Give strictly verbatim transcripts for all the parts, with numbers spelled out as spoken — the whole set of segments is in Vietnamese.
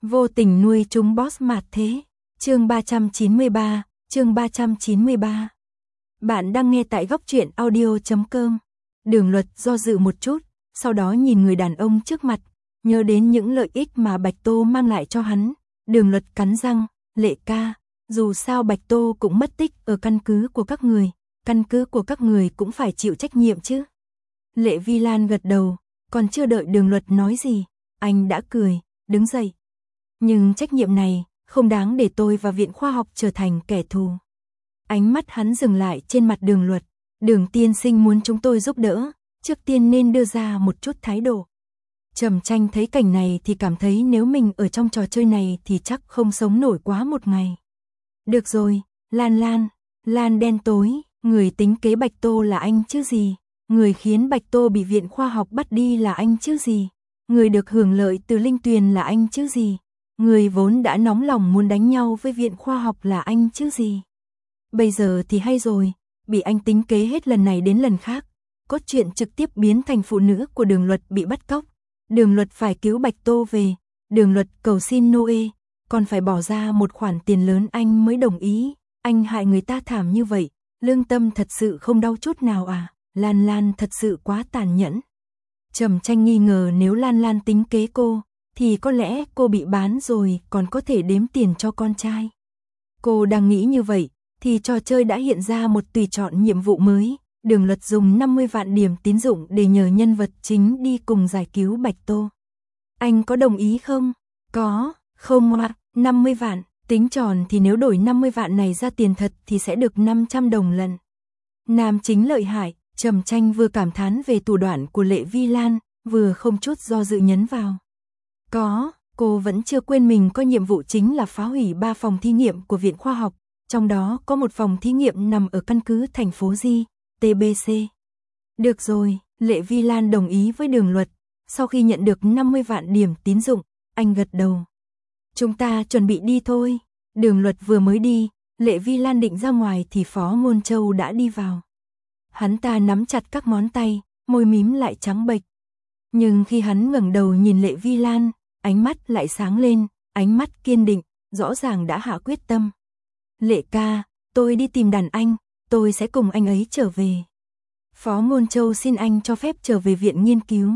Vô tình nuôi chúng boss mạt thế. Chương ba trăm chín mươi ba, chương ba trăm chín mươi ba. Bạn đang nghe tại góc truyện audio chấm com. Đường Luật do dự một chút, sau đó nhìn người đàn ông trước mặt, nhớ đến những lợi ích mà Bạch Tô mang lại cho hắn. Đường Luật cắn răng, Lệ ca, dù sao Bạch Tô cũng mất tích ở căn cứ của các người, căn cứ của các người cũng phải chịu trách nhiệm chứ. Lệ Vi Lan gật đầu, còn chưa đợi Đường Luật nói gì, anh đã cười, đứng dậy. Nhưng trách nhiệm này không đáng để tôi và Viện Khoa học trở thành kẻ thù. Ánh mắt hắn dừng lại trên mặt Đường Luật. Đường tiên sinh muốn chúng tôi giúp đỡ, trước tiên nên đưa ra một chút thái độ. Trầm Tranh thấy cảnh này thì cảm thấy nếu mình ở trong trò chơi này thì chắc không sống nổi quá một ngày. Được rồi, Lan Lan, Lan đen tối, người tính kế Bạch Tô là anh chứ gì, người khiến Bạch Tô bị Viện Khoa học bắt đi là anh chứ gì, người được hưởng lợi từ Linh Tuyền là anh chứ gì, người vốn đã nóng lòng muốn đánh nhau với Viện Khoa học là anh chứ gì. Bây giờ thì hay rồi, bị anh tính kế hết lần này đến lần khác, cốt truyện trực tiếp biến thành phụ nữ của Đường Luật bị bắt cóc. Đường Luật phải cứu Bạch Tô về, Đường Luật cầu xin Noe, còn phải bỏ ra một khoản tiền lớn anh mới đồng ý, anh hại người ta thảm như vậy, lương tâm thật sự không đau chút nào à, Lan Lan thật sự quá tàn nhẫn. Trầm Tranh nghi ngờ nếu Lan Lan tính kế cô, thì có lẽ cô bị bán rồi còn có thể đếm tiền cho con trai. Cô đang nghĩ như vậy, thì trò chơi đã hiện ra một tùy chọn nhiệm vụ mới. Đường Luật dùng năm mươi vạn điểm tín dụng để nhờ nhân vật chính đi cùng giải cứu Bạch Tô. Anh có đồng ý không? Có, không hoặc năm mươi vạn, tính tròn thì nếu đổi năm mươi vạn này ra tiền thật thì sẽ được năm trăm đồng lần. Nam chính lợi hại, Trầm Tranh vừa cảm thán về thủ đoạn của Lệ Vi Lan, vừa không chút do dự nhấn vào. Có, cô vẫn chưa quên mình có nhiệm vụ chính là phá hủy ba phòng thí nghiệm của Viện Khoa học, trong đó có một phòng thí nghiệm nằm ở căn cứ thành phố Di, tê bê xê. Được rồi, Lệ Vi Lan đồng ý với Đường Luật, sau khi nhận được năm mươi vạn điểm tín dụng, anh gật đầu. Chúng ta chuẩn bị đi thôi. Đường Luật vừa mới đi, Lệ Vi Lan định ra ngoài thì Phó Ngôn Châu đã đi vào. Hắn ta nắm chặt các ngón tay, môi mím lại trắng bệch. Nhưng khi hắn ngẩng đầu nhìn Lệ Vi Lan, ánh mắt lại sáng lên, ánh mắt kiên định, rõ ràng đã hạ quyết tâm. Lệ ca, tôi đi tìm đàn anh, tôi sẽ cùng anh ấy trở về. Phó Ngôn Châu xin anh cho phép trở về viện nghiên cứu.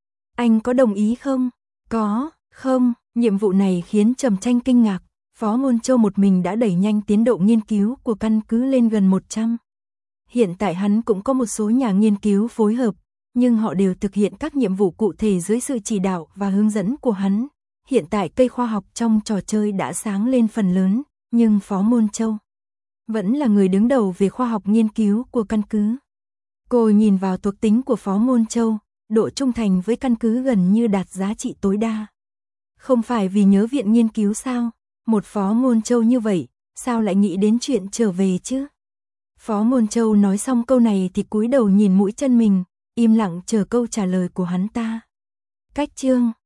Anh có đồng ý không? Có, không, nhiệm vụ này khiến Trầm Tranh kinh ngạc. Phó Ngôn Châu một mình đã đẩy nhanh tiến độ nghiên cứu của căn cứ lên gần một trăm. Hiện tại hắn cũng có một số nhà nghiên cứu phối hợp, nhưng họ đều thực hiện các nhiệm vụ cụ thể dưới sự chỉ đạo và hướng dẫn của hắn. Hiện tại cây khoa học trong trò chơi đã sáng lên phần lớn, nhưng Phó Ngôn Châu vẫn là người đứng đầu về khoa học nghiên cứu của căn cứ. Cô nhìn vào thuộc tính của Phó Ngôn Châu, độ trung thành với căn cứ gần như đạt giá trị tối đa. Không phải vì nhớ viện nghiên cứu sao? Một Phó Ngôn Châu như vậy, sao lại nghĩ đến chuyện trở về chứ? Phó Ngôn Châu nói xong câu này thì cúi đầu nhìn mũi chân mình, im lặng chờ câu trả lời của hắn ta. Cách chương